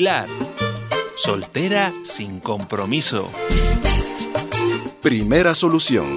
Pilar, soltera sin compromiso. Primera solución.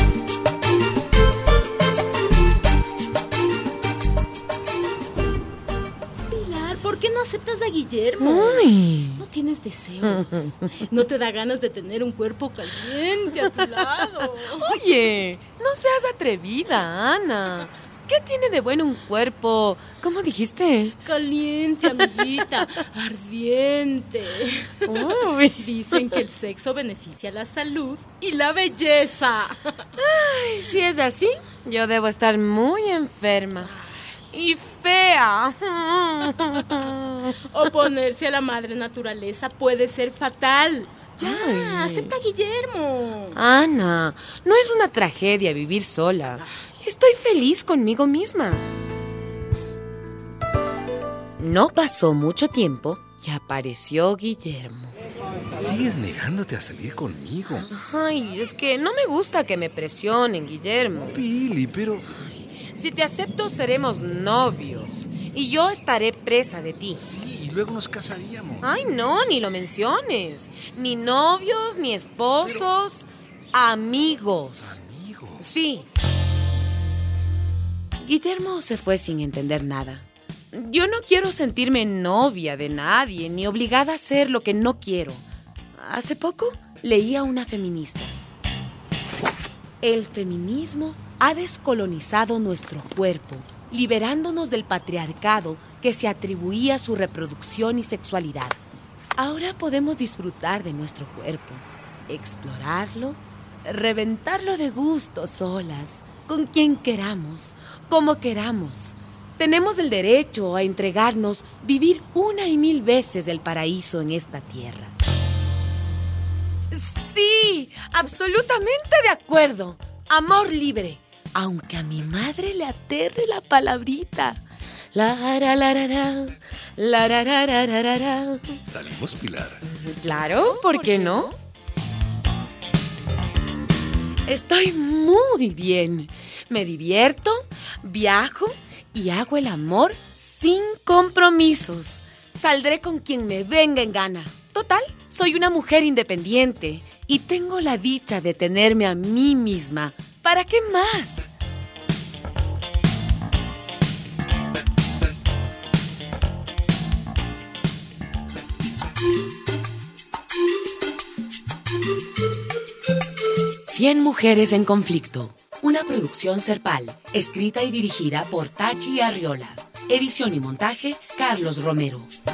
Pilar, ¿por qué no aceptas a Guillermo? Uy. No tienes deseos. No te da ganas de tener un cuerpo caliente a tu lado. Oye, no seas atrevida, Ana. ¿Qué tiene de bueno un cuerpo? ¿Cómo dijiste? Caliente, amiguita. Ardiente. Uy. Dicen que el sexo beneficia la salud y la belleza. Ay, si es así, yo debo estar muy enferma. Y fea. Oponerse a la madre naturaleza puede ser fatal. Ya, Ay. acepta a Guillermo. Ana, no es una tragedia vivir sola. Estoy feliz conmigo misma. No pasó mucho tiempo y apareció Guillermo. Sigues negándote a salir conmigo. Ay, es que no me gusta que me presionen, Guillermo. Pili, pero... Si te acepto, seremos novios. Y yo estaré presa de ti. Sí, y luego nos casaríamos. Ay, no, ni lo menciones. Ni novios, ni esposos. Amigos. ¿Amigos? Sí. Guillermo se fue sin entender nada. Yo no quiero sentirme novia de nadie, ni obligada a hacer lo que no quiero. Hace poco leí a una feminista. El feminismo ha descolonizado nuestro cuerpo, liberándonos del patriarcado que se atribuía a su reproducción y sexualidad. Ahora podemos disfrutar de nuestro cuerpo, explorarlo, reventarlo de gusto solas, con quien queramos, como queramos. Tenemos el derecho a entregarnos, vivir una y mil veces el paraíso en esta tierra. Sí, absolutamente de acuerdo. Amor libre. Aunque a mi madre le aterre la palabrita. La. ¿Salimos, Pilar? Claro, ¿por qué no? Estoy muy bien. Me divierto, viajo y hago el amor sin compromisos. Saldré con quien me venga en gana. Total, soy una mujer independiente y tengo la dicha de tenerme a mí misma. ¿Para qué más? Cien mujeres en conflicto. Una producción Serpal, escrita y dirigida por Tachi Arriola. Edición y montaje, Carlos Romero.